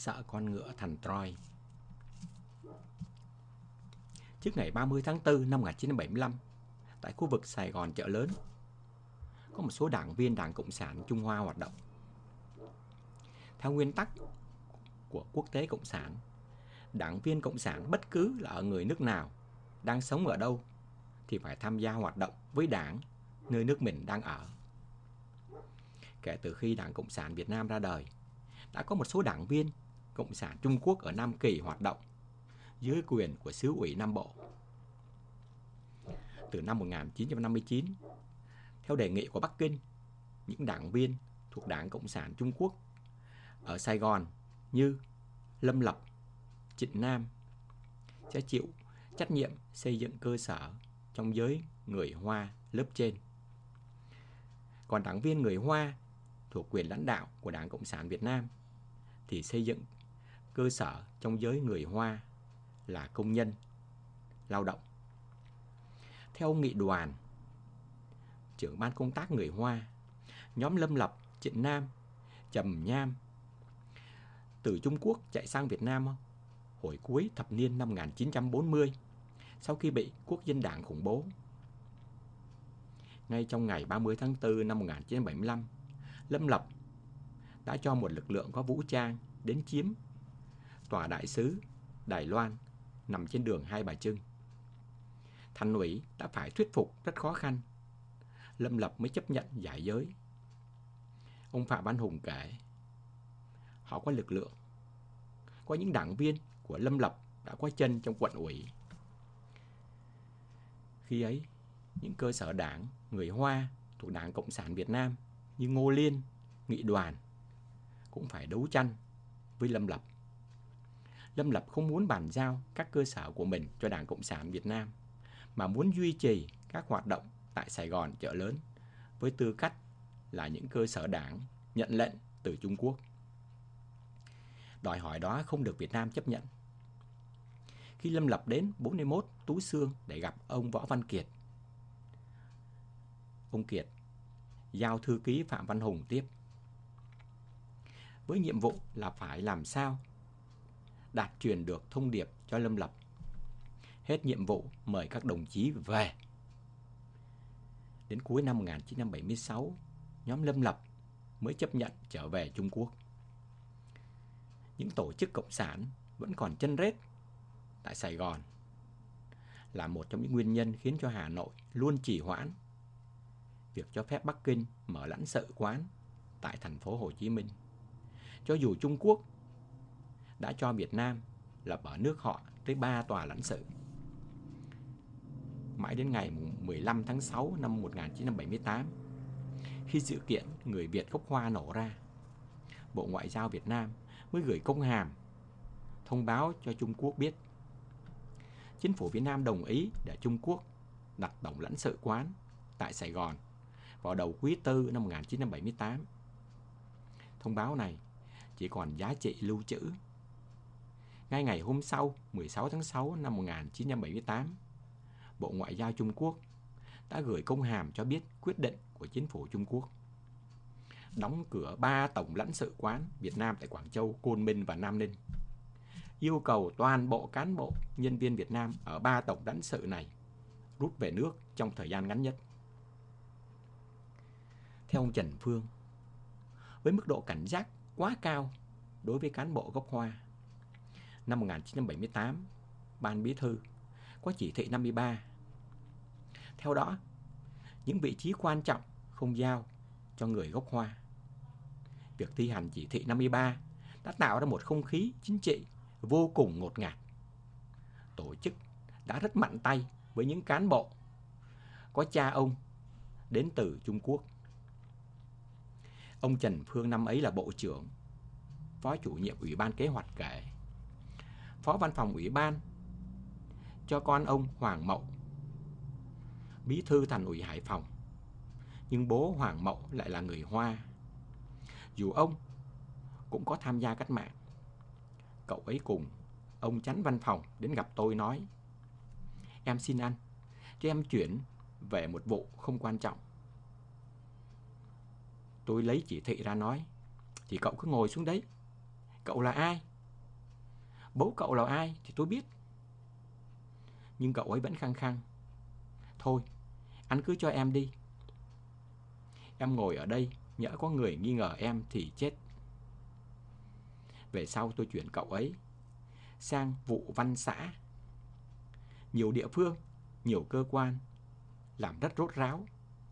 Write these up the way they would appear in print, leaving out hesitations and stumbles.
sợ con ngựa thành Troy. Trước ngày 30 tháng 4 năm 1975, tại khu vực Sài Gòn chợ lớn, có một số đảng viên Đảng Cộng sản Trung Hoa hoạt động. Theo nguyên tắc của quốc tế Cộng sản, đảng viên Cộng sản bất cứ là ở người nước nào, đang sống ở đâu, thì phải tham gia hoạt động với đảng nơi nước mình đang ở. Kể từ khi Đảng Cộng sản Việt Nam ra đời, đã có một số đảng viên Cộng sản Trung Quốc ở Nam Kỳ hoạt động dưới quyền của xứ ủy Nam Bộ. Từ năm 1959, theo đề nghị của Bắc Kinh, những đảng viên thuộc Đảng Cộng sản Trung Quốc ở Sài Gòn như Lâm Lập, Trịnh Nam sẽ chịu trách nhiệm xây dựng cơ sở trong giới người Hoa lớp trên. Còn đảng viên người Hoa thuộc quyền lãnh đạo của Đảng Cộng sản Việt Nam thì xây dựng cơ sở trong giới người Hoa là công nhân, lao động. Theo ông Nghị Đoàn, trưởng ban công tác người Hoa, nhóm Lâm Lập, Trịnh Nam, Trầm Nham từ Trung Quốc chạy sang Việt Nam hồi cuối thập niên năm 1940 sau khi bị Quốc dân đảng khủng bố. Ngay trong ngày 30 tháng 4 năm 1975, Lâm Lập đã cho một lực lượng có vũ trang đến chiếm tòa đại sứ Đài Loan nằm trên đường Hai Bà Trưng. Thành ủy đã phải thuyết phục rất khó khăn, Lâm Lập mới chấp nhận giải giới. Ông Phạm Văn Hùng kể, họ có lực lượng, có những đảng viên của Lâm Lập đã có chân trong quận ủy. Khi ấy, những cơ sở đảng người Hoa thuộc Đảng Cộng sản Việt Nam như Ngô Liên, Nghị Đoàn cũng phải đấu tranh với Lâm Lập. Lâm Lập không muốn bàn giao các cơ sở của mình cho Đảng Cộng sản Việt Nam, mà muốn duy trì các hoạt động tại Sài Gòn chợ lớn với tư cách là những cơ sở đảng nhận lệnh từ Trung Quốc. Đòi hỏi đó không được Việt Nam chấp nhận. Khi Lâm Lập đến 41 Tú Xương để gặp ông Võ Văn Kiệt, ông Kiệt giao thư ký Phạm Văn Hùng tiếp, với nhiệm vụ là phải làm sao đạt truyền được thông điệp cho Lâm Lập. Hết nhiệm vụ mời các đồng chí về. Đến cuối năm 1976, nhóm Lâm Lập mới chấp nhận trở về Trung Quốc. Những tổ chức cộng sản vẫn còn chân rết tại Sài Gòn là một trong những nguyên nhân khiến cho Hà Nội luôn trì hoãn việc cho phép Bắc Kinh mở lãnh sự quán tại thành phố Hồ Chí Minh. Cho dù Trung Quốc đã cho Việt Nam lập ở nước họ tới 3 tòa lãnh sự. Mãi đến ngày 15 tháng 6 năm 1978, khi sự kiện người Việt gốc Hoa nổ ra, Bộ Ngoại giao Việt Nam mới gửi công hàm thông báo cho Trung Quốc biết chính phủ Việt Nam đồng ý để Trung Quốc đặt tổng lãnh sự quán tại Sài Gòn vào đầu quý tư năm 1978. Thông báo này chỉ còn giá trị lưu trữ. Ngay ngày hôm sau, 16 tháng 6 năm 1978, Bộ Ngoại giao Trung Quốc đã gửi công hàm cho biết quyết định của chính phủ Trung Quốc đóng cửa 3 tổng lãnh sự quán Việt Nam tại Quảng Châu, Côn Minh và Nam Ninh, yêu cầu toàn bộ cán bộ, nhân viên Việt Nam ở 3 tổng lãnh sự này rút về nước trong thời gian ngắn nhất. Theo ông Trần Phương, với mức độ cảnh giác quá cao đối với cán bộ gốc Hoa, năm 1978, Ban Bí thư có chỉ thị 53. Theo đó, những vị trí quan trọng không giao cho người gốc Hoa. Việc thi hành chỉ thị 53 đã tạo ra một không khí chính trị vô cùng ngột ngạt. Tổ chức đã rất mạnh tay với những cán bộ có cha ông đến từ Trung Quốc. Ông Trần Phương năm ấy là Bộ trưởng, Phó chủ nhiệm Ủy ban Kế hoạch kể, Phó Văn phòng Ủy ban cho con ông Hoàng Mậu, Bí thư Thành ủy Hải Phòng, nhưng bố Hoàng Mậu lại là người Hoa. Dù ông cũng có tham gia cách mạng, cậu ấy cùng ông chánh văn phòng đến gặp tôi nói, em xin anh, cho em chuyển về một vụ không quan trọng. Tôi lấy chỉ thị ra nói, thì cậu cứ ngồi xuống đấy. Cậu là ai Bố cậu là ai thì tôi biết. Nhưng cậu ấy vẫn khăng khăng. Thôi, anh cứ cho em đi. Em ngồi ở đây, nhỡ có người nghi ngờ em thì chết. Về sau tôi chuyển cậu ấy sang vụ văn xã. Nhiều địa phương, nhiều cơ quan, làm rất rốt ráo.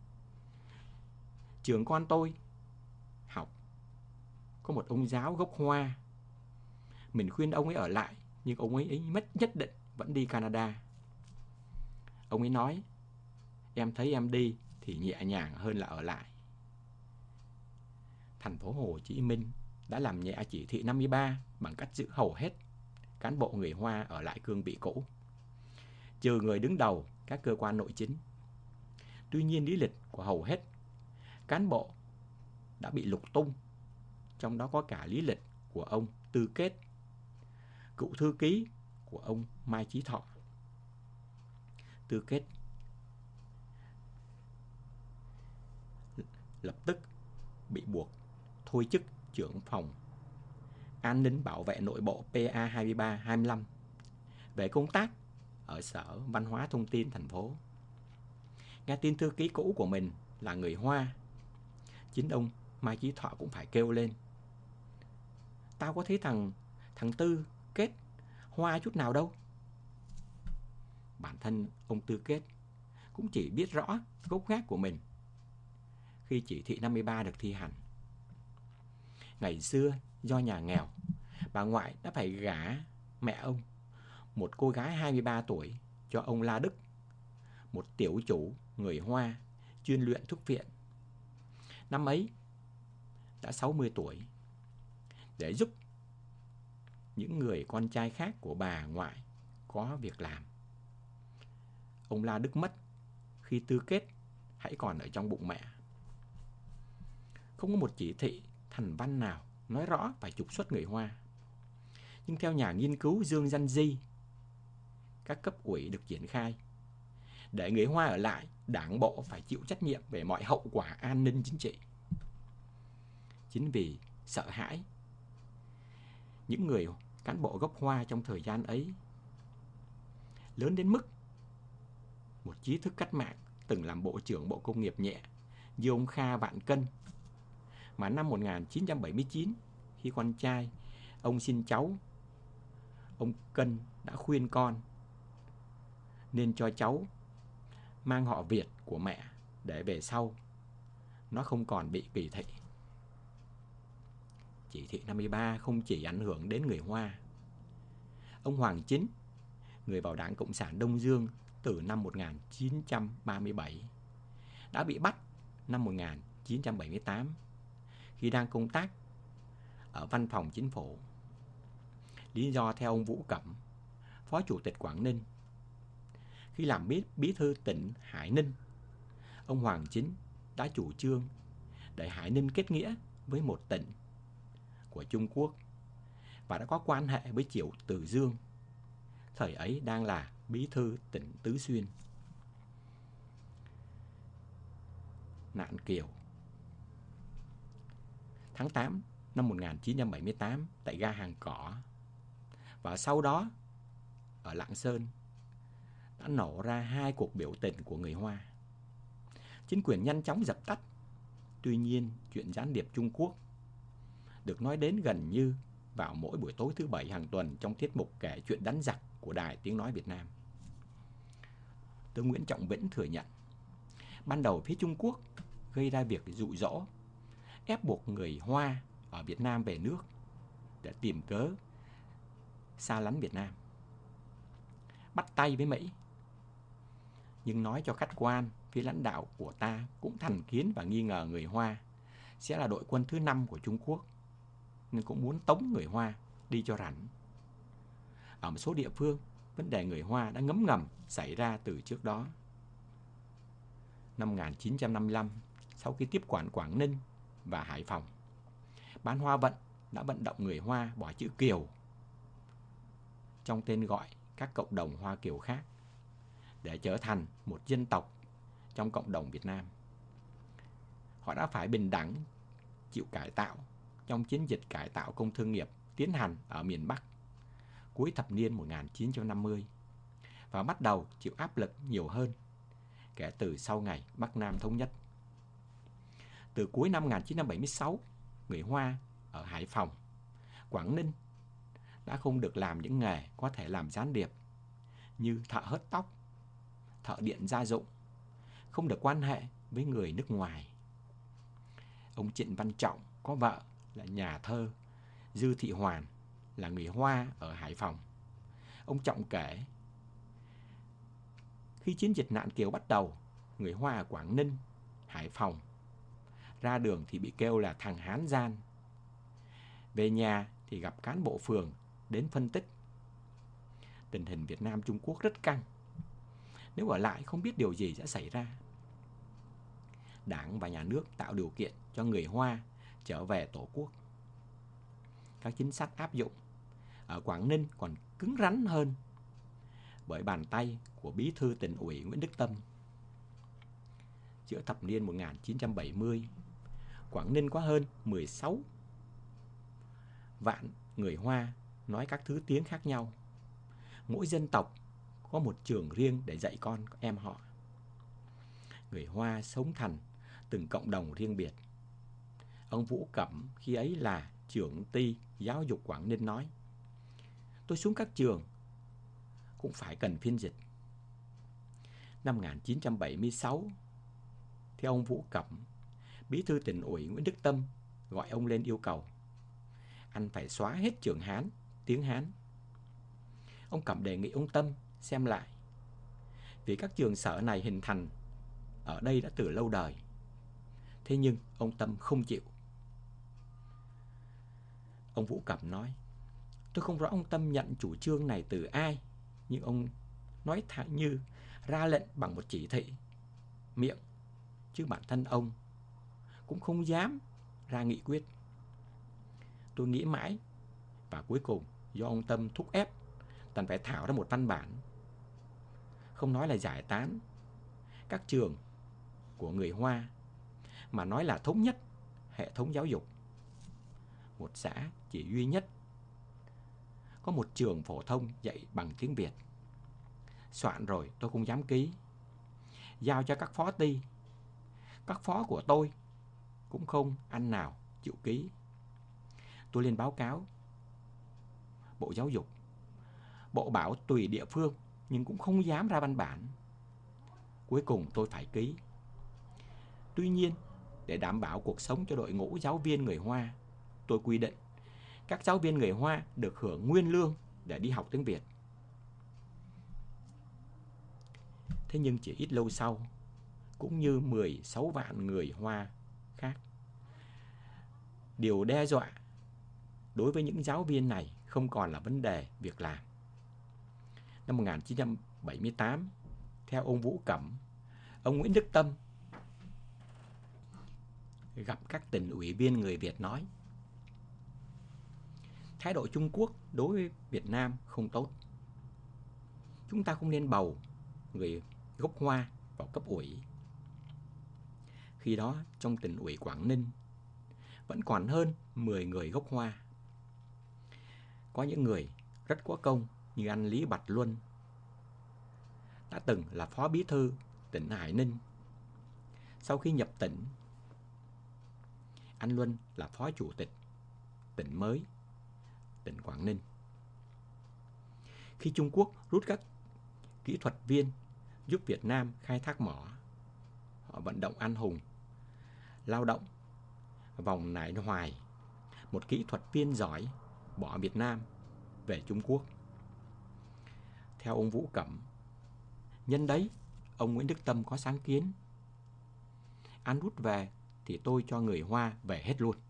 Trường con tôi học có một ông giáo gốc Hoa. Mình khuyên ông ấy ở lại, nhưng ông ấy nhất định vẫn đi Canada. Ông ấy nói, em thấy em đi thì nhẹ nhàng hơn là ở lại. Thành phố Hồ Chí Minh đã làm nhẹ chỉ thị 53 bằng cách giữ hầu hết cán bộ người Hoa ở lại cương vị cũ, trừ người đứng đầu các cơ quan nội chính. Tuy nhiên lý lịch của hầu hết cán bộ đã bị lục tung, trong đó có cả lý lịch của ông Tư Kết, cựu thư ký của ông Mai Chí Thọ. Tư Kết lập tức bị buộc thôi chức trưởng phòng an ninh bảo vệ nội bộ PA 23-25 về công tác ở Sở Văn hóa Thông tin thành phố. Nghe tin thư ký cũ của mình là người Hoa, chính ông Mai Chí Thọ cũng phải kêu lên. Tao có thấy thằng Tư Kết Hoa chút nào đâu. Bản thân ông Tư Kết cũng chỉ biết rõ gốc gác của mình khi chỉ thị 53 được thi hành. Ngày xưa do nhà nghèo, bà ngoại đã phải gả mẹ ông, một cô gái 23 tuổi, cho ông La Đức, một tiểu chủ người Hoa chuyên luyện thuốc viện. Năm ấy đã 60 tuổi, để giúp những người con trai khác của bà ngoại có việc làm. Ông La Đức mất khi Tư Kết hãy còn ở trong bụng mẹ. Không có một chỉ thị thành văn nào nói rõ phải trục xuất người Hoa. Nhưng theo nhà nghiên cứu Dương Văn Di, các cấp ủy được triển khai. Để người Hoa ở lại, đảng bộ phải chịu trách nhiệm về mọi hậu quả an ninh chính trị. Chính vì sợ hãi, những người cán bộ gốc Hoa trong thời gian ấy lớn đến mức một trí thức cách mạng từng làm Bộ trưởng Bộ Công nghiệp nhẹ như ông Kha Vạn Cân, mà năm 1979 khi con trai ông xin cháu, ông Cân đã khuyên con nên cho cháu mang họ Việt của mẹ để về sau nó không còn bị kỳ thị. Chỉ thị 53 không chỉ ảnh hưởng đến người Hoa. Ông Hoàng Chính, người vào Đảng Cộng sản Đông Dương từ năm 1937, đã bị bắt năm 1978 khi đang công tác ở Văn phòng Chính phủ. Lý do theo ông Vũ Cẩm, Phó Chủ tịch Quảng Ninh, khi làm bí thư tỉnh Hải Ninh, ông Hoàng Chính đã chủ trương để Hải Ninh kết nghĩa với một tỉnh của Trung Quốc và đã có quan hệ với Triệu Từ Dương, thời ấy đang là bí thư tỉnh Tứ Xuyên. Nạn Kiều. Tháng 8 năm 1978 tại ga Hàng Cỏ và sau đó ở Lạng Sơn đã nổ ra 2 cuộc biểu tình của người Hoa. Chính quyền nhanh chóng dập tắt. Tuy nhiên, chuyện gián điệp Trung Quốc được nói đến gần như vào mỗi buổi tối thứ Bảy hàng tuần trong tiết mục kể chuyện đánh giặc của Đài Tiếng Nói Việt Nam. Tướng Nguyễn Trọng Vĩnh thừa nhận, ban đầu phía Trung Quốc gây ra việc dụ dỗ, ép buộc người Hoa ở Việt Nam về nước để tìm cớ xa lánh Việt Nam, bắt tay với Mỹ. Nhưng nói cho khách quan, phía lãnh đạo của ta cũng thành kiến và nghi ngờ người Hoa sẽ là đội quân thứ 5 của Trung Quốc, nên cũng muốn tống người Hoa đi cho rảnh. Ở một số địa phương, vấn đề người Hoa đã ngấm ngầm xảy ra từ trước đó. Năm 1955, sau khi tiếp quản Quảng Ninh và Hải Phòng, Ban Hoa Vận đã vận động người Hoa bỏ chữ Kiều trong tên gọi các cộng đồng Hoa Kiều khác để trở thành một dân tộc trong cộng đồng Việt Nam. Họ đã phải bình đẳng chịu cải tạo trong chiến dịch cải tạo công thương nghiệp tiến hành ở miền Bắc cuối thập niên 1950 và bắt đầu chịu áp lực nhiều hơn kể từ sau ngày Bắc Nam thống nhất. Từ cuối năm 1976, người Hoa ở Hải Phòng, Quảng Ninh đã không được làm những nghề có thể làm gián điệp như thợ hớt tóc, thợ điện gia dụng, không được quan hệ với người nước ngoài. Ông Trịnh Văn Trọng có vợ là nhà thơ Dư Thị Hoàn, là người Hoa ở Hải Phòng. Ông Trọng kể, khi chiến dịch nạn kiều bắt đầu, người Hoa ở Quảng Ninh, Hải Phòng ra đường thì bị kêu là thằng Hán gian. Về nhà thì gặp cán bộ phường đến phân tích. Tình hình Việt Nam Trung Quốc rất căng. Nếu ở lại không biết điều gì sẽ xảy ra. Đảng và nhà nước tạo điều kiện cho người Hoa trở về Tổ quốc. Các chính sách áp dụng ở Quảng Ninh còn cứng rắn hơn bởi bàn tay của Bí thư Tỉnh ủy Nguyễn Đức Tâm. Giữa thập niên 1970, Quảng Ninh có hơn 16 vạn người Hoa nói các thứ tiếng khác nhau. Mỗi dân tộc có một trường riêng để dạy con em họ. Người Hoa sống thành từng cộng đồng riêng biệt. Ông Vũ Cẩm khi ấy là trưởng ty giáo dục Quảng Ninh nói, tôi xuống các trường cũng phải cần phiên dịch. Năm 1976, theo ông Vũ Cẩm, Bí thư Tỉnh ủy Nguyễn Đức Tâm gọi ông lên yêu cầu, anh phải xóa hết trường Hán, tiếng Hán. Ông Cẩm đề nghị ông Tâm xem lại, vì các trường sở này hình thành ở đây đã từ lâu đời. Thế nhưng ông Tâm không chịu. Ông Vũ Cẩm nói, tôi không rõ ông Tâm nhận chủ trương này từ ai, nhưng ông nói thẳng như ra lệnh bằng một chỉ thị miệng, chứ bản thân ông cũng không dám ra nghị quyết. Tôi nghĩ mãi và cuối cùng do ông Tâm thúc ép, cần phải thảo ra một văn bản, không nói là giải tán các trường của người Hoa, mà nói là thống nhất hệ thống giáo dục. Một xã chỉ duy nhất có một trường phổ thông dạy bằng tiếng Việt. Soạn rồi tôi không dám ký, giao cho các phó ty. Các phó của tôi cũng không anh nào chịu ký. Tôi lên báo cáo Bộ Giáo dục. Bộ bảo tùy địa phương, nhưng cũng không dám ra văn bản. Cuối cùng tôi phải ký. Tuy nhiên, để đảm bảo cuộc sống cho đội ngũ giáo viên người Hoa, tôi quy định các giáo viên người Hoa được hưởng nguyên lương để đi học tiếng Việt. Thế nhưng chỉ ít lâu sau, cũng như 16 vạn người Hoa khác, điều đe dọa đối với những giáo viên này không còn là vấn đề việc làm. Năm 1978, theo ông Vũ Cẩm, ông Nguyễn Đức Tâm gặp các tỉnh ủy viên người Việt nói, thái độ Trung Quốc đối với Việt Nam không tốt. Chúng ta không nên bầu người gốc Hoa vào cấp ủy. Khi đó trong tỉnh ủy Quảng Ninh vẫn còn hơn 10 người gốc Hoa. Có những người rất có công như anh Lý Bạch Luân, đã từng là phó bí thư tỉnh Hải Ninh. Sau khi nhập tỉnh, anh Luân là phó chủ tịch tỉnh mới, tỉnh Quảng Ninh. Khi Trung Quốc rút các kỹ thuật viên giúp Việt Nam khai thác mỏ, họ vận động anh hùng lao động vòng Nải Hoài, một kỹ thuật viên giỏi, bỏ Việt Nam về Trung Quốc. Theo ông Vũ Cẩm, nhân đấy ông Nguyễn Đức Tâm có sáng kiến, anh rút về thì tôi cho người Hoa về hết luôn.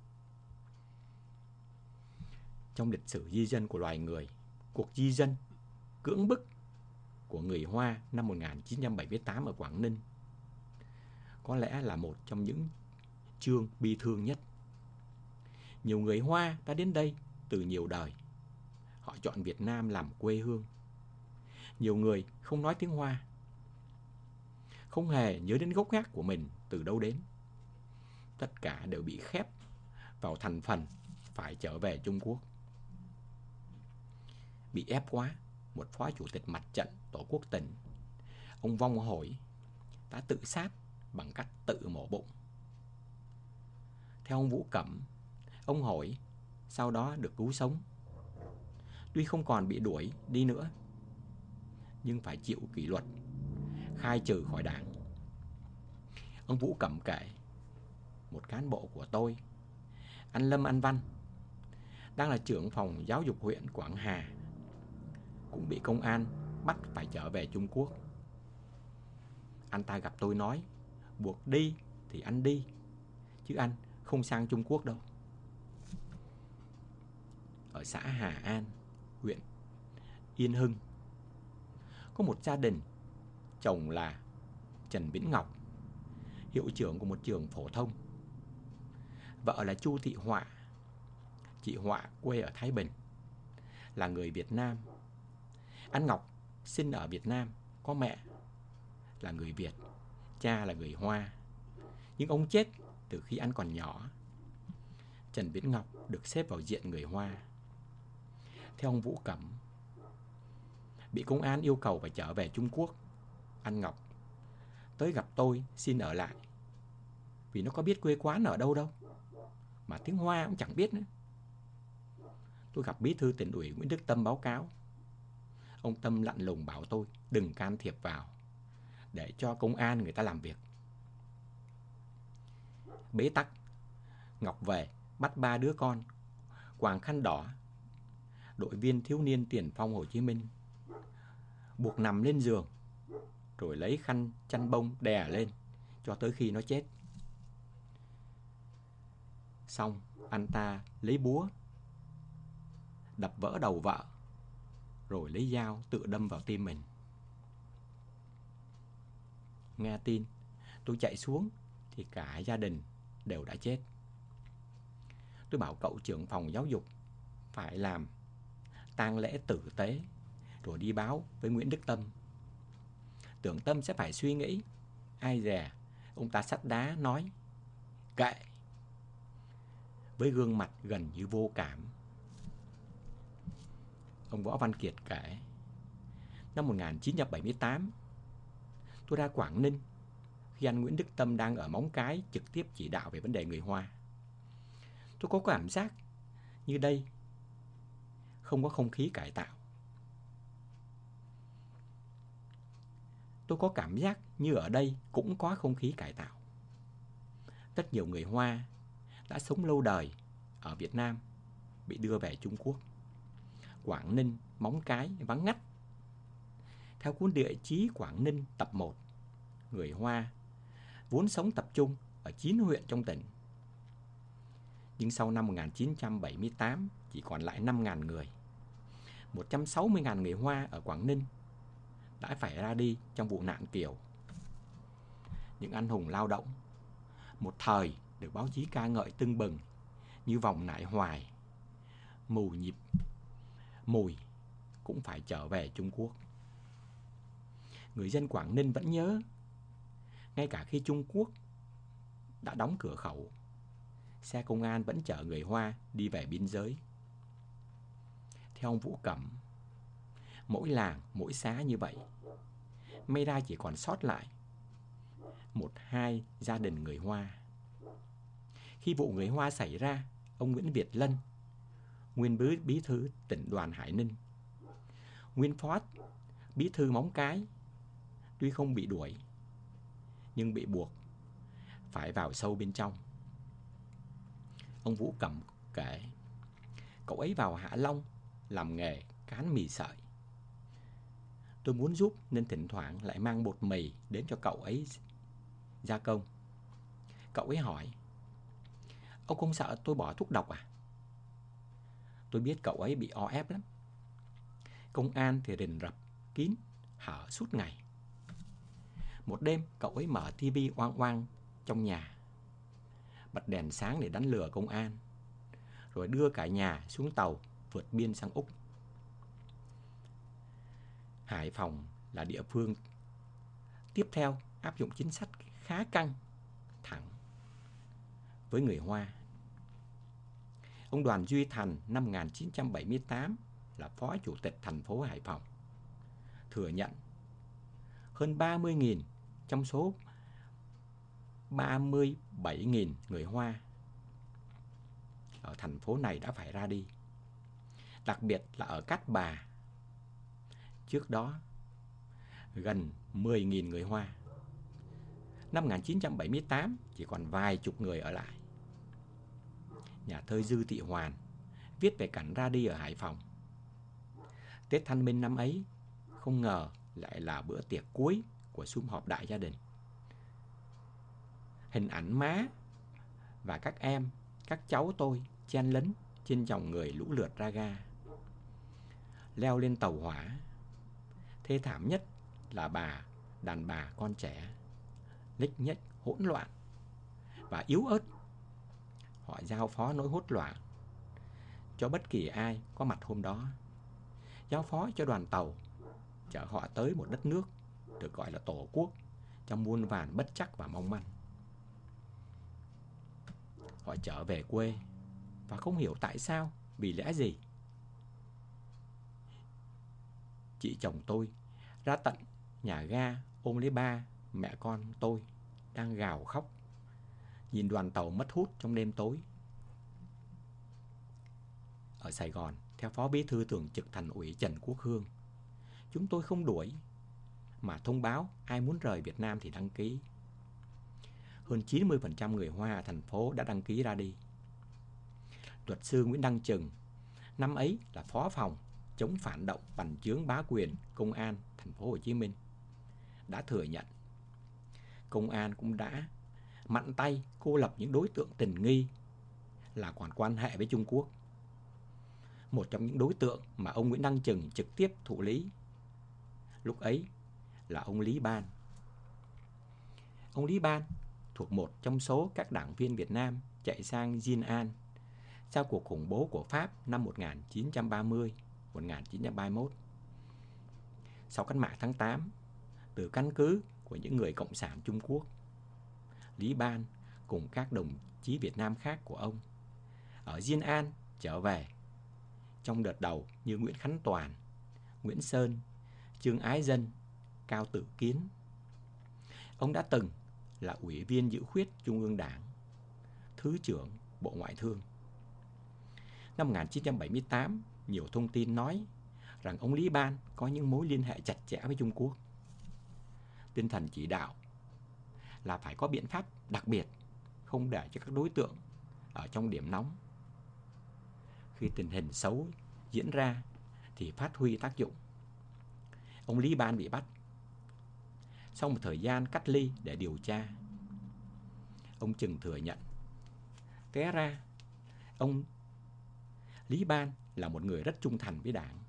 Trong lịch sử di dân của loài người, cuộc di dân cưỡng bức của người Hoa năm 1978 ở Quảng Ninh có lẽ là một trong những chương bi thương nhất. Nhiều người Hoa đã đến đây từ nhiều đời. Họ chọn Việt Nam làm quê hương. Nhiều người không nói tiếng Hoa, không hề nhớ đến gốc gác của mình từ đâu đến. Tất cả đều bị khép vào thành phần phải trở về Trung Quốc. bị ép quá, một phó chủ tịch mặt trận tổ quốc tỉnh, ông Vong Hổi, đã tự sát bằng cách tự mổ bụng. Theo ông Vũ Cẩm, ông Hổi sau đó được cứu sống. Tuy không còn bị đuổi đi nữa, nhưng phải chịu kỷ luật, khai trừ khỏi đảng. Ông Vũ Cẩm kể, một cán bộ của tôi, anh Lâm An Văn, đang là trưởng phòng giáo dục huyện Quảng Hà, cũng bị công an bắt phải trở về Trung Quốc. Anh ta gặp tôi nói, buộc đi thì anh đi, chứ anh không sang Trung Quốc đâu. Ở xã Hà An, huyện Yên Hưng, có một gia đình, chồng là Trần Vĩnh Ngọc, hiệu trưởng của một trường phổ thông. Vợ là Chu Thị Họa, chị Họa quê ở Thái Bình, là người Việt Nam. Anh Ngọc sinh ở Việt Nam, có mẹ là người Việt, cha là người Hoa. Nhưng ông chết từ khi anh còn nhỏ. Trần Vĩnh Ngọc được xếp vào diện người Hoa. Theo ông Vũ Cẩm, bị công an yêu cầu phải trở về Trung Quốc, anh Ngọc tới gặp tôi xin ở lại, vì nó có biết quê quán ở đâu đâu, mà tiếng Hoa cũng chẳng biết nữa. Tôi gặp bí thư tỉnh ủy Nguyễn Đức Tâm báo cáo. Ông Tâm lạnh lùng bảo tôi đừng can thiệp vào, để cho công an người ta làm việc. Bế tắc, Ngọc về bắt 3 đứa con, quàng khăn đỏ, đội viên thiếu niên tiền phong Hồ Chí Minh, buộc nằm lên giường, rồi lấy khăn chăn bông đè lên cho tới khi nó chết. Xong, anh ta lấy búa đập vỡ đầu vợ, rồi lấy dao tự đâm vào tim mình. Nghe tin, tôi chạy xuống thì cả gia đình đều đã chết. Tôi bảo cậu trưởng phòng giáo dục phải làm tang lễ tử tế, rồi đi báo với Nguyễn Đức Tâm. Tưởng Tâm sẽ phải suy nghĩ. Ai dè, ông ta sắt đá nói, kệ, với gương mặt gần như vô cảm. Ông Võ Văn Kiệt kể, năm 1978, tôi ra Quảng Ninh khi anh Nguyễn Đức Tâm đang ở Móng Cái trực tiếp chỉ đạo về vấn đề người Hoa. Tôi có cảm giác như đây không có không khí cải tạo. Tôi có cảm giác như ở đây cũng có không khí cải tạo. Rất nhiều người Hoa đã sống lâu đời ở Việt Nam bị đưa về Trung Quốc. Quảng Ninh, Móng Cái vắng ngắt. Theo cuốn địa chí Quảng Ninh tập 1, người Hoa vốn sống tập trung ở 9 huyện trong tỉnh. Nhưng sau năm 1978 chỉ còn lại 5.000 người. 160.000 người Hoa ở Quảng Ninh đã phải ra đi trong vụ nạn Kiều. Những anh hùng lao động một thời được báo chí ca ngợi tưng bừng như Vòng Nại Hoài, Mù Nhịp Mùi cũng phải trở về Trung Quốc. Người dân Quảng Ninh vẫn nhớ, ngay cả khi Trung Quốc đã đóng cửa khẩu, xe công an vẫn chở người Hoa đi về biên giới. Theo ông Vũ Cẩm, mỗi làng, mỗi xã như vậy, may ra chỉ còn sót lại 1-2 gia đình người Hoa. Khi vụ người Hoa xảy ra, ông Nguyễn Việt Lân, nguyên bí thư tỉnh đoàn Hải Ninh, nguyên phó bí thư Móng Cái, tuy không bị đuổi, nhưng bị buộc phải vào sâu bên trong. Ông Vũ Cẩm kể, cậu ấy vào Hạ Long làm nghề cán mì sợi. Tôi muốn giúp nên thỉnh thoảng lại mang bột mì đến cho cậu ấy gia công. Cậu ấy hỏi, ông không sợ tôi bỏ thuốc độc à? Tôi biết cậu ấy bị o ép lắm. Công an thì rình rập, kín, hở suốt ngày. Một đêm cậu ấy mở tivi oang oang trong nhà, bật đèn sáng để đánh lừa công an, rồi đưa cả nhà xuống tàu vượt biên sang Úc. Hải Phòng là địa phương tiếp theo áp dụng chính sách khá căng thẳng với người Hoa. Ông Đoàn Duy Thành năm 1978 là phó chủ tịch thành phố Hải Phòng, thừa nhận hơn 30.000 trong số 37.000 người Hoa ở thành phố này đã phải ra đi. Đặc biệt là ở Cát Bà, trước đó gần 10.000 người Hoa. Năm 1978 chỉ còn vài chục người ở lại. Nhà thơ Dư Thị Hoàn viết về cảnh ra đi ở Hải Phòng. Tết Thanh Minh năm ấy không ngờ lại là bữa tiệc cuối của sum họp đại gia đình. Hình ảnh má và các em, các cháu tôi chen lấn trên dòng người lũ lượt ra ga. Leo lên tàu hỏa. Thê thảm nhất là đàn bà con trẻ, lếch nhếch hỗn loạn và yếu ớt. Họ giao phó nỗi hốt loạn cho bất kỳ ai có mặt hôm đó. Giao phó cho đoàn tàu chở họ tới một đất nước được gọi là Tổ quốc trong muôn vàn bất trắc và mong manh. Họ trở về quê và không hiểu tại sao, vì lẽ gì. Chị chồng tôi ra tận nhà ga ôm lấy ba mẹ con tôi đang gào khóc, nhìn đoàn tàu mất hút trong đêm tối. Ở Sài Gòn, theo Phó Bí thư Thường trực Thành ủy Trần Quốc Hương, chúng tôi không đuổi mà thông báo ai muốn rời Việt Nam thì đăng ký. Hơn 90% người Hoa ở thành phố đã đăng ký ra đi. Luật sư Nguyễn Đăng Trừng, năm ấy là phó phòng chống phản động bành trướng bá quyền Công an thành phố Hồ Chí Minh, đã thừa nhận công an cũng đã mạnh tay cô lập những đối tượng tình nghi là còn quan hệ với Trung Quốc. Một trong những đối tượng mà ông Nguyễn Đăng Trừng trực tiếp thụ lý lúc ấy là ông Lý Ban. Ông Lý Ban thuộc một trong số các đảng viên Việt Nam chạy sang Diên An sau cuộc khủng bố của Pháp năm 1930-1931. Sau cách mạng tháng 8, từ căn cứ của những người Cộng sản Trung Quốc, Lý Ban cùng các đồng chí Việt Nam khác của ông ở Diên An trở về trong đợt đầu như Nguyễn Khánh Toàn, Nguyễn Sơn, Trương Ái Dân, Cao Tự Kiến. Ông đã từng là Ủy viên Dự khuyết Trung ương Đảng, Thứ trưởng Bộ Ngoại thương. Năm 1978, nhiều thông tin nói rằng ông Lý Ban có những mối liên hệ chặt chẽ với Trung Quốc. Tinh thần chỉ đạo là phải có biện pháp đặc biệt, không để cho các đối tượng ở trong điểm nóng. Khi tình hình xấu diễn ra thì phát huy tác dụng. Ông Lý Ban bị bắt. Sau một thời gian cách ly để điều tra, ông Trừng thừa nhận té ra ông Lý Ban là một người rất trung thành với Đảng.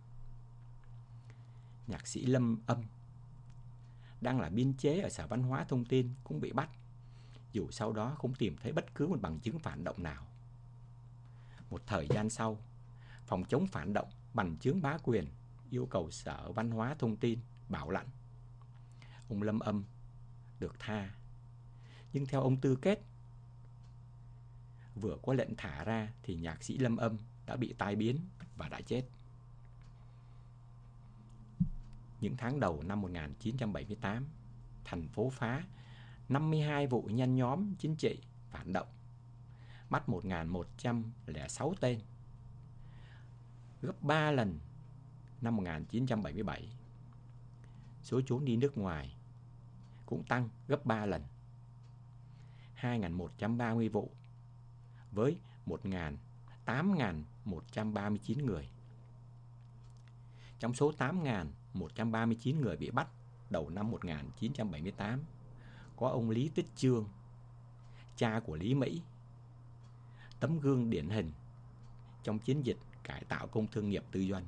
Nhạc sĩ Lâm Âm đang là biên chế ở Sở Văn hóa Thông tin cũng bị bắt, dù sau đó không tìm thấy bất cứ một bằng chứng phản động nào. Một thời gian sau, phòng chống phản động bành trướng bá quyền yêu cầu Sở Văn hóa Thông tin bảo lãnh. Ông Lâm Âm được tha, nhưng theo ông Tư Kết, vừa có lệnh thả ra thì nhạc sĩ Lâm Âm đã bị tai biến và đã chết. Những tháng đầu năm 1978, thành phố phá 52 vụ nhen nhóm chính trị phản động, bắt 1.106 tên, gấp 3 lần năm 1977. Số trốn đi nước ngoài cũng tăng gấp 3 lần, 2.130 vụ với 8.139 người. Trong số 8.139 người bị bắt đầu năm 1978, có ông Lý Tích Chương, cha của Lý Mỹ, tấm gương điển hình trong chiến dịch cải tạo công thương nghiệp tư doanh.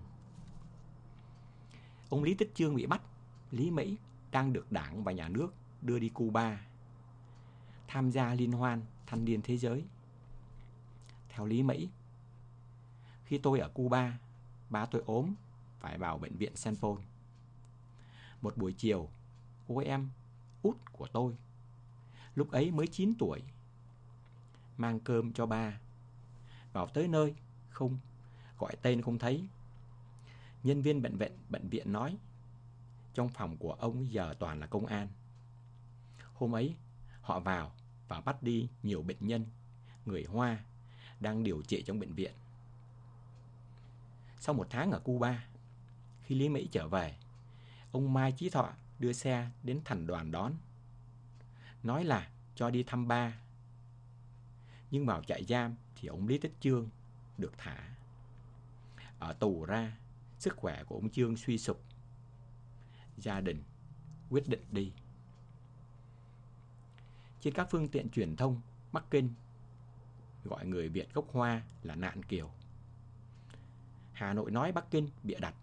Ông Lý Tích Chương bị bắt, Lý Mỹ đang được Đảng và Nhà nước đưa đi Cuba tham gia liên hoan thanh niên thế giới. Theo Lý Mỹ, khi tôi ở Cuba, ba tôi ốm phải vào bệnh viện Saint Paul. Một buổi chiều, cô em út của tôi, lúc ấy mới 9 tuổi, mang cơm cho ba. Vào tới nơi, không gọi tên không thấy. Nhân viên bệnh viện nói trong phòng của ông giờ toàn là công an. Hôm ấy, họ vào và bắt đi nhiều bệnh nhân, người Hoa, đang điều trị trong bệnh viện. Sau 1 tháng ở Cuba, khi Lý Mỹ trở về, ông Mai Chí Thọ đưa xe đến thành đoàn đón, nói là cho đi thăm ba. Nhưng vào trại giam thì ông Lý Tích Chương được thả. Ở tù ra, sức khỏe của ông Chương suy sụp. Gia đình quyết định đi. Trên các phương tiện truyền thông, Bắc Kinh gọi người Việt gốc Hoa là nạn kiều. Hà Nội nói Bắc Kinh bịa đặt.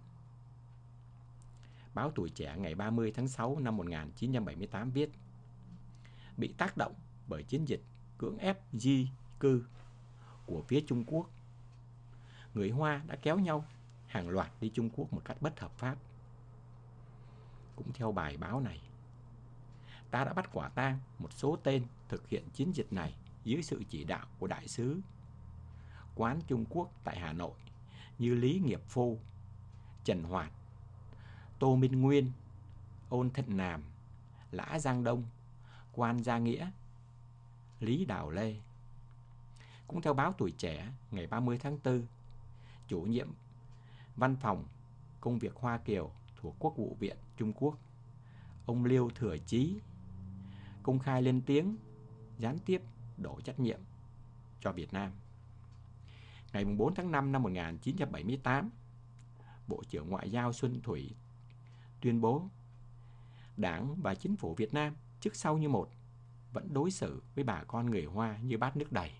Báo Tuổi Trẻ ngày 30 tháng 6 năm 1978 viết: bị tác động bởi chiến dịch cưỡng ép di cư của phía Trung Quốc, người Hoa đã kéo nhau hàng loạt đi Trung Quốc một cách bất hợp pháp. Cũng theo bài báo này, ta đã bắt quả tang một số tên thực hiện chiến dịch này dưới sự chỉ đạo của đại sứ quán Trung Quốc tại Hà Nội như Lý Nghiệp Phu, Trần Hoạt, Tô Minh Nguyên, Ôn Thịnh Nam, Lã Giang Đông, Quan Gia Nghĩa, Lý Đào Lê. Cũng theo báo Tuổi Trẻ ngày 30 tháng 4, chủ nhiệm văn phòng công việc Hoa Kiều thuộc Quốc vụ viện Trung Quốc, ông Liêu Thừa Chí, công khai lên tiếng gián tiếp đổ trách nhiệm cho Việt Nam. Ngày 4 tháng 5 năm 1978, Bộ trưởng Ngoại giao Xuân Thủy tuyên bố Đảng và Chính phủ Việt Nam trước sau như một vẫn đối xử với bà con người Hoa như bát nước đầy.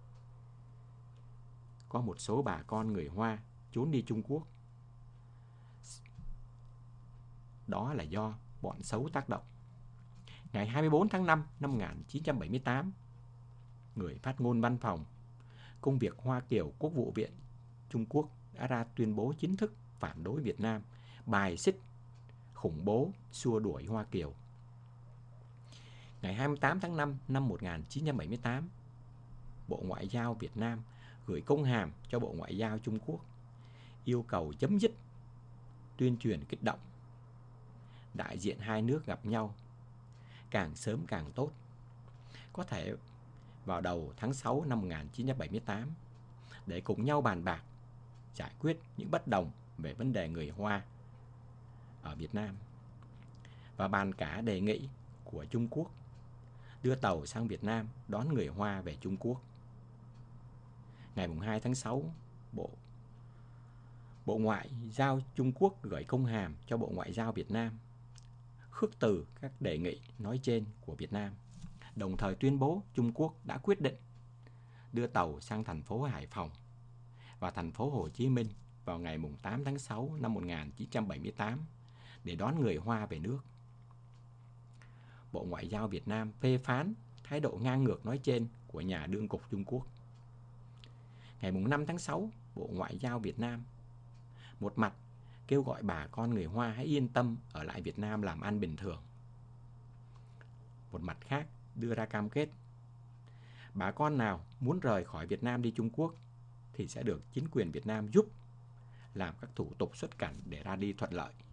Có một số bà con người Hoa trốn đi Trung Quốc. Đó là do bọn xấu tác động. Ngày 24 tháng 5 năm 1978, người phát ngôn văn phòng công việc Hoa Kiều Quốc vụ viện Trung Quốc đã ra tuyên bố chính thức phản đối Việt Nam, bài xích, khủng bố, xua đuổi Hoa Kiều. Ngày 28 tháng 5 năm 1978, Bộ Ngoại giao Việt Nam gửi công hàm cho Bộ Ngoại giao Trung Quốc yêu cầu chấm dứt tuyên truyền kích động. Đại diện hai nước gặp nhau càng sớm càng tốt, có thể vào đầu tháng 6 năm 1978 để cùng nhau bàn bạc giải quyết những bất đồng về vấn đề người Hoa ở Việt Nam và bàn cả đề nghị của Trung Quốc đưa tàu sang Việt Nam đón người Hoa về Trung Quốc. Ngày 2 tháng 6, Bộ Ngoại giao Trung Quốc gửi công hàm cho Bộ Ngoại giao Việt Nam khước từ các đề nghị nói trên của Việt Nam, đồng thời tuyên bố Trung Quốc đã quyết định đưa tàu sang thành phố Hải Phòng và thành phố Hồ Chí Minh vào ngày 8 tháng 6 năm 1978 để đón người Hoa về nước. Bộ Ngoại giao Việt Nam phê phán thái độ ngang ngược nói trên của nhà đương cục Trung Quốc. Ngày 5 tháng 6, Bộ Ngoại giao Việt Nam một mặt kêu gọi bà con người Hoa hãy yên tâm ở lại Việt Nam làm ăn bình thường. Một mặt khác đưa ra cam kết bà con nào muốn rời khỏi Việt Nam đi Trung Quốc thì sẽ được chính quyền Việt Nam giúp làm các thủ tục xuất cảnh để ra đi thuận lợi.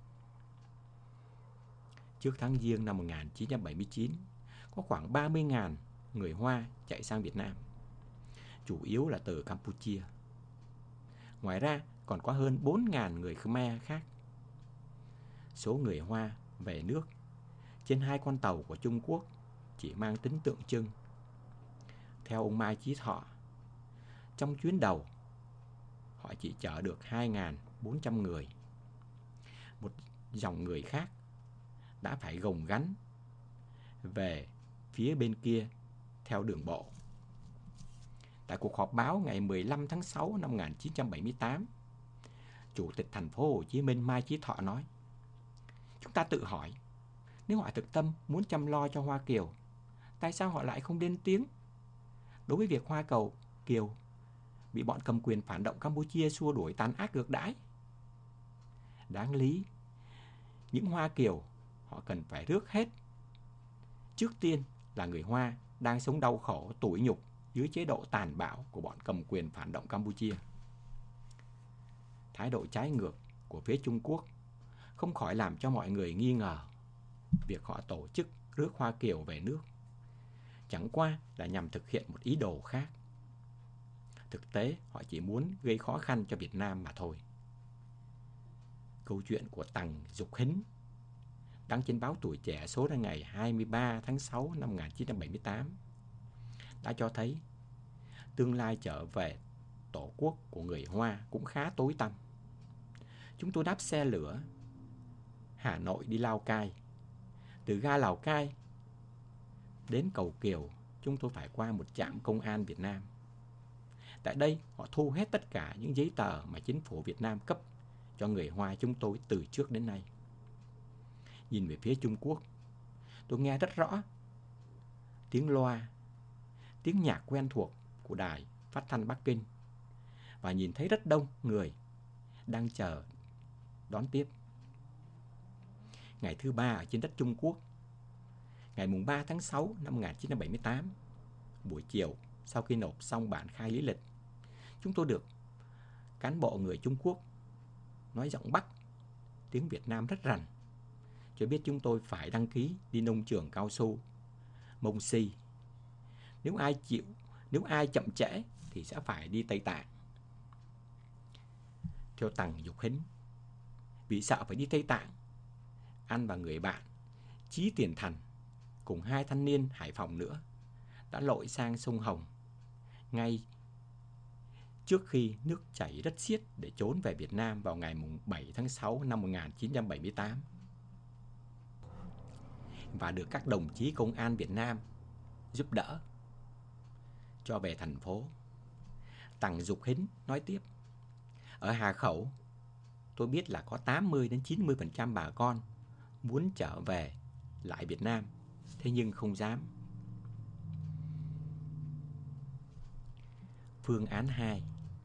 Trước tháng Giêng năm 1979, có khoảng 30.000 người Hoa chạy sang Việt Nam, chủ yếu là từ Campuchia. Ngoài ra, còn có hơn 4.000 người Khmer khác. Số người Hoa về nước trên 2 con tàu của Trung Quốc chỉ mang tính tượng trưng. Theo ông Mai Chí Thọ, trong chuyến đầu, họ chỉ chở được 2.400 người. Một dòng người khác đã phải gồng gánh về phía bên kia theo đường bộ. Tại cuộc họp báo ngày 15 tháng 6 năm 1978, Chủ tịch thành phố Hồ Chí Minh Mai Chí Thọ nói: chúng ta tự hỏi, nếu họ thực tâm muốn chăm lo cho Hoa Kiều, tại sao họ lại không lên tiếng đối với việc Hoa Kiều bị bọn cầm quyền phản động Campuchia xua đuổi tàn ác ngược đãi? Đáng lý, những Hoa Kiều họ cần phải rước hết. Trước tiên là người Hoa đang sống đau khổ, tủi nhục dưới chế độ tàn bạo của bọn cầm quyền phản động Campuchia. Thái độ trái ngược của phía Trung Quốc không khỏi làm cho mọi người nghi ngờ việc họ tổ chức rước Hoa Kiều về nước chẳng qua là nhằm thực hiện một ý đồ khác. Thực tế, họ chỉ muốn gây khó khăn cho Việt Nam mà thôi. Câu chuyện của Tằng Dục Hính đăng trên báo Tuổi Trẻ số ra ngày 23 tháng 6 năm 1978 đã cho thấy tương lai trở về Tổ quốc của người Hoa cũng khá tối tăm. Chúng tôi đáp xe lửa Hà Nội đi Lào Cai. Từ ga Lào Cai đến cầu Kiều, chúng tôi phải qua một trạm công an Việt Nam. Tại đây, họ thu hết tất cả những giấy tờ mà chính phủ Việt Nam cấp cho người Hoa chúng tôi từ trước đến nay. Nhìn về phía Trung Quốc, tôi nghe rất rõ tiếng loa, tiếng nhạc quen thuộc của đài phát thanh Bắc Kinh và nhìn thấy rất đông người đang chờ đón tiếp. Ngày thứ ba ở trên đất Trung Quốc, ngày mùng 3 tháng 6 năm 1978, buổi chiều sau khi nộp xong bản khai lý lịch, chúng tôi được cán bộ người Trung Quốc nói giọng Bắc, tiếng Việt Nam rất rành, cho biết chúng tôi phải đăng ký đi nông trường cao su Mông Si. Nếu ai chậm trễ thì sẽ phải đi Tây Tạng. Theo Tằng Dục Hính, vì sợ phải đi Tây Tạng, anh và người bạn Chí Tiền Thành cùng 2 thanh niên Hải Phòng nữa đã lội sang sông Hồng ngay trước khi nước chảy rất xiết để trốn về Việt Nam vào ngày 7 tháng 6 năm 1978 và được các đồng chí công an Việt Nam giúp đỡ cho về thành phố. Tằng Dục Hính nói tiếp, ở Hà Khẩu, tôi biết là có 80 đến 90% bà con muốn trở về lại Việt Nam, thế nhưng không dám. Phương án 2.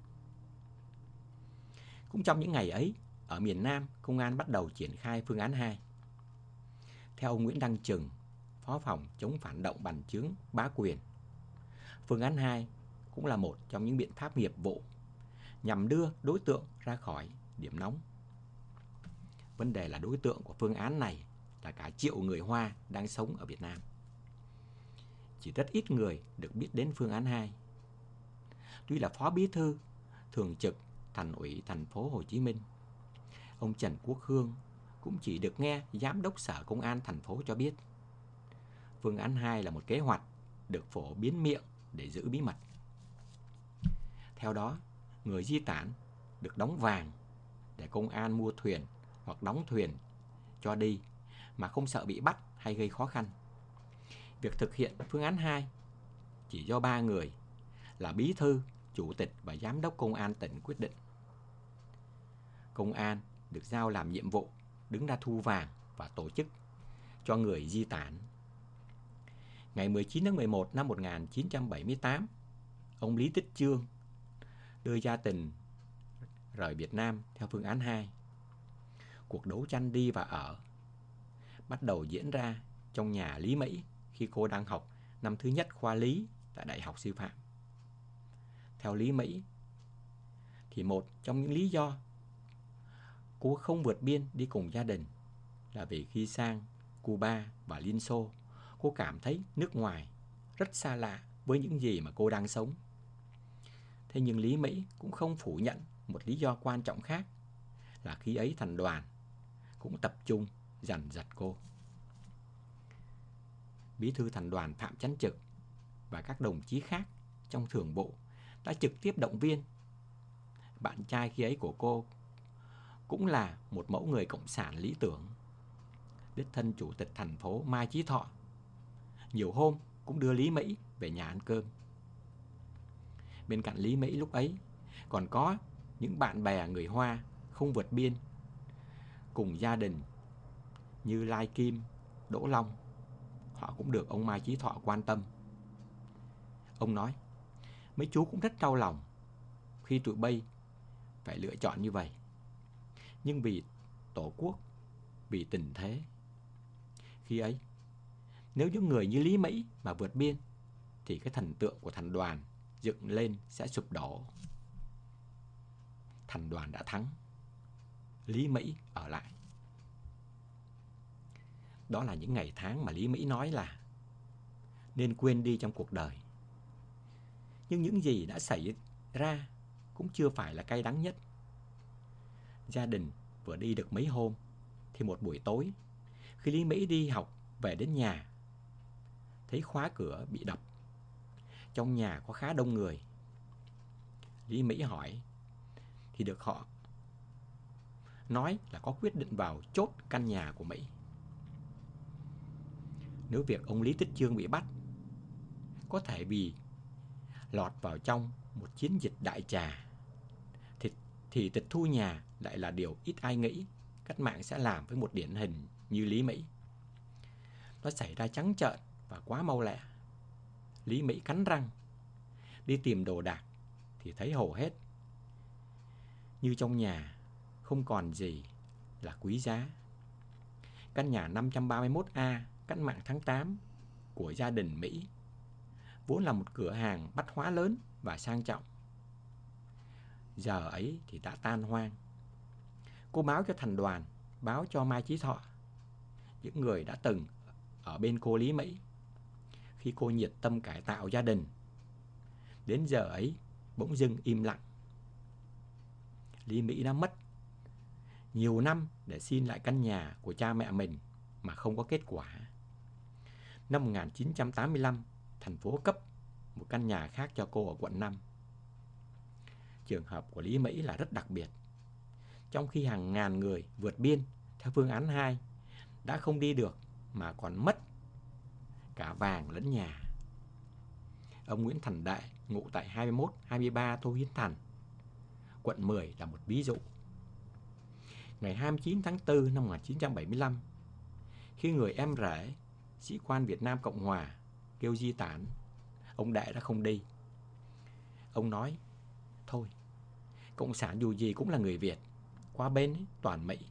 Cũng trong những ngày ấy, ở miền Nam, công an bắt đầu triển khai phương án 2. Theo ông Nguyễn Đăng Trừng, Phó phòng chống phản động bành trướng bá quyền, phương án 2 cũng là một trong những biện pháp nghiệp vụ nhằm đưa đối tượng ra khỏi điểm nóng. Vấn đề là đối tượng của phương án này là cả triệu người Hoa đang sống ở Việt Nam. Chỉ rất ít người được biết đến phương án 2. Tuy là Phó Bí thư Thường trực Thành ủy thành phố Hồ Chí Minh, ông Trần Quốc Hương cũng chỉ được nghe Giám đốc Sở Công an thành phố cho biết. Phương án 2 là một kế hoạch được phổ biến miệng để giữ bí mật. Theo đó, người di tản được đóng vàng để công an mua thuyền hoặc đóng thuyền cho đi mà không sợ bị bắt hay gây khó khăn. Việc thực hiện phương án 2 chỉ do 3 người là bí thư, chủ tịch và giám đốc công an tỉnh quyết định. Công an được giao làm nhiệm vụ đứng ra thu vàng và tổ chức cho người di tản. Ngày 19 tháng 11 năm 1978, ông Lý Tích Chương đưa gia đình rời Việt Nam theo phương án 2. Cuộc đấu tranh đi và ở bắt đầu diễn ra trong nhà Lý Mỹ khi cô đang học năm thứ nhất khoa Lý tại Đại học Sư phạm. Theo Lý Mỹ, thì một trong những lý do cô không vượt biên đi cùng gia đình là vì khi sang Cuba và Liên Xô, cô cảm thấy nước ngoài rất xa lạ với những gì mà cô đang sống. Thế nhưng Lý Mỹ cũng không phủ nhận một lý do quan trọng khác là khi ấy thành đoàn cũng tập trung dằn vặt cô. Bí thư thành đoàn Phạm Chánh Trực và các đồng chí khác trong thường vụ đã trực tiếp động viên. Bạn trai khi ấy của cô cũng là một mẫu người cộng sản lý tưởng. Đích thân chủ tịch thành phố Mai Chí Thọ nhiều hôm cũng đưa Lý Mỹ về nhà ăn cơm. Bên cạnh Lý Mỹ lúc ấy còn có những bạn bè người Hoa không vượt biên cùng gia đình như Lai Kim, Đỗ Long. Họ cũng được ông Mai Chí Thọ quan tâm. Ông nói, mấy chú cũng rất đau lòng khi tụi bay phải lựa chọn như vậy. Nhưng vì Tổ quốc, vì tình thế. Khi ấy, nếu những người như Lý Mỹ mà vượt biên thì cái thần tượng của thành đoàn dựng lên sẽ sụp đổ. Thành đoàn đã thắng. Lý Mỹ ở lại. Đó là những ngày tháng mà Lý Mỹ nói là nên quên đi trong cuộc đời. Nhưng những gì đã xảy ra cũng chưa phải là cay đắng nhất. Gia đình vừa đi được mấy hôm thì một buổi tối, khi Lý Mỹ đi học về đến nhà, thấy khóa cửa bị đập. Trong nhà có khá đông người. Lý Mỹ hỏi thì được họ nói là có quyết định vào chốt căn nhà của Mỹ. Nếu việc ông Lý Tích Chương bị bắt có thể vì lọt vào trong một chiến dịch đại trà, thì tịch thu nhà lại là điều ít ai nghĩ cách mạng sẽ làm với một điển hình như Lý Mỹ. Nó xảy ra trắng trợn và quá mau lẹ. Lý Mỹ cắn răng đi tìm đồ đạc thì thấy hầu hết như trong nhà không còn gì là quý giá. Căn nhà 531A cách mạng tháng 8 của gia đình Mỹ vốn là một cửa hàng bách hóa lớn và sang trọng, giờ ấy thì đã tan hoang. Cô báo cho Thành Đoàn, báo cho Mai Chí Thọ, những người đã từng ở bên cô Lý Mỹ khi cô nhiệt tâm cải tạo gia đình. Đến giờ ấy bỗng dưng im lặng. Lý Mỹ đã mất nhiều năm để xin lại căn nhà của cha mẹ mình mà không có kết quả. Năm 1985, thành phố cấp một căn nhà khác cho cô ở quận 5. Trường hợp của Lý Mỹ là rất đặc biệt. Trong khi hàng ngàn người vượt biên theo phương án 2 đã không đi được mà còn mất cả vàng lẫn nhà. Ông Nguyễn Thành Đại ngụ tại 21, 23 Tô Hiến Thành, quận 10 là một ví dụ. Ngày 29 tháng 4 năm 1975, khi người em rể sĩ quan Việt Nam Cộng Hòa kêu di tản, ông Đại đã không đi. Ông nói, thôi, Cộng sản dù gì cũng là người Việt, qua bên ấy, toàn Mỹ.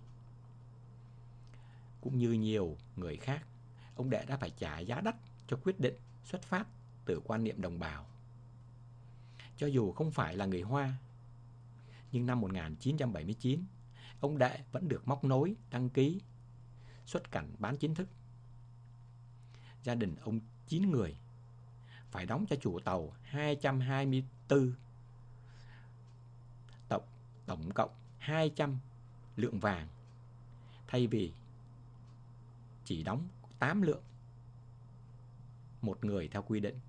Cũng như nhiều người khác, ông Đại đã phải trả giá đắt cho quyết định xuất phát từ quan niệm đồng bào. Cho dù không phải là người Hoa, nhưng năm 1979, ông Đại vẫn được móc nối, đăng ký, xuất cảnh bán chính thức. Gia đình ông 9 người phải đóng cho chủ tàu 224, tổng cộng 200 lượng vàng, thay vì chỉ đóng 8 lượng một người theo quy định.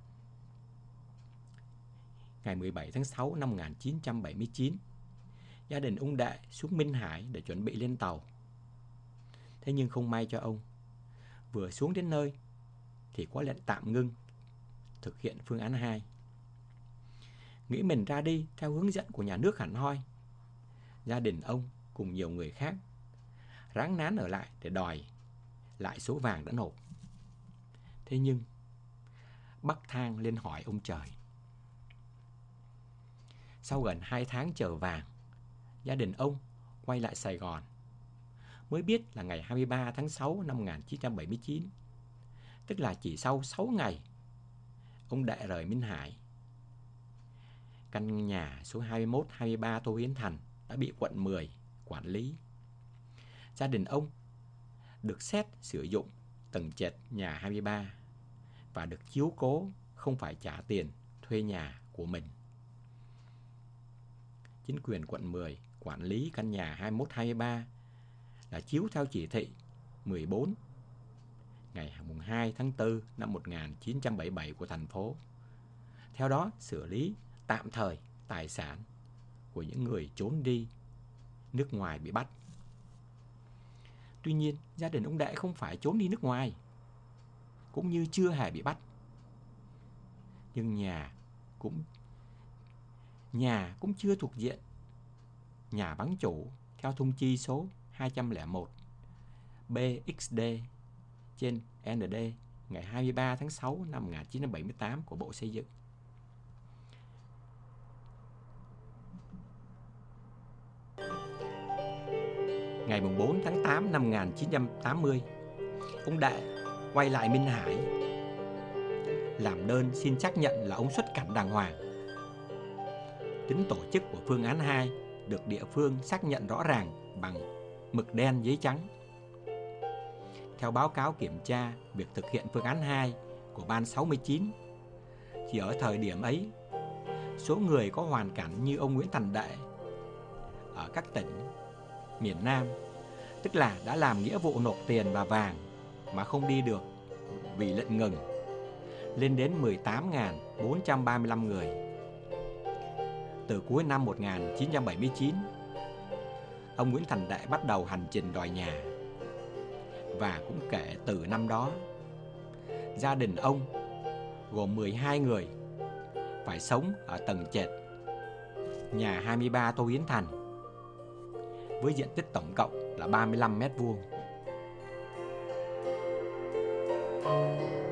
Ngày 17 tháng 6 năm 1979, gia đình ông Đại xuống Minh Hải để chuẩn bị lên tàu. Thế nhưng không may cho ông, vừa xuống đến nơi thì có lệnh tạm ngưng thực hiện phương án 2. Nghĩ mình ra đi theo hướng dẫn của nhà nước hẳn hoi, gia đình ông cùng nhiều người khác ráng nán ở lại để đòi lại số vàng đã nộp. Thế nhưng Bắc Thang lên hỏi ông trời. Sau gần 2 tháng chờ vàng, gia đình ông quay lại Sài Gòn, mới biết là ngày 23 tháng 6 năm 1979, tức là chỉ sau 6 ngày, ông Đại rời Minh Hải. Căn nhà số 21, 23 Tô Hiến Thành đã bị quận 10 quản lý. Gia đình ông được xét sử dụng tầng trệt nhà 23 và được chiếu cố không phải trả tiền thuê nhà của mình. Chính quyền quận 10 quản lý căn nhà 21, 23 là chiếu theo chỉ thị 14 ngày 2 tháng 4 năm 1977 của thành phố. Theo đó xử lý tạm thời tài sản của những người trốn đi nước ngoài bị bắt. Tuy nhiên, gia đình ông Đại không phải trốn đi nước ngoài, cũng như chưa hề bị bắt. Nhưng nhà cũng chưa thuộc diện nhà vắng chủ theo thông chi số 201 BXD trên ND ngày 23 tháng 6 năm 1978 của Bộ Xây dựng. Ngày 4 tháng 8 năm 1980, ông Đại quay lại Minh Hải, làm đơn xin xác nhận là ông xuất cảnh đàng hoàng. Tính tổ chức của phương án 2 được địa phương xác nhận rõ ràng bằng mực đen giấy trắng. Theo báo cáo kiểm tra việc thực hiện phương án 2 của Ban 69, thì ở thời điểm ấy, số người có hoàn cảnh như ông Nguyễn Thành Đệ ở các tỉnh miền Nam, tức là đã làm nghĩa vụ nộp tiền và vàng mà không đi được vì lệnh ngừng, lên đến 18.435 người. Từ cuối năm 1979, ông Nguyễn Thành Đệ bắt đầu hành trình đòi nhà. Và cũng kể từ năm đó, gia đình ông gồm 12 người phải sống ở tầng trệt nhà 23 Tô Hiến Thành với diện tích tổng cộng là 35 mét vuông.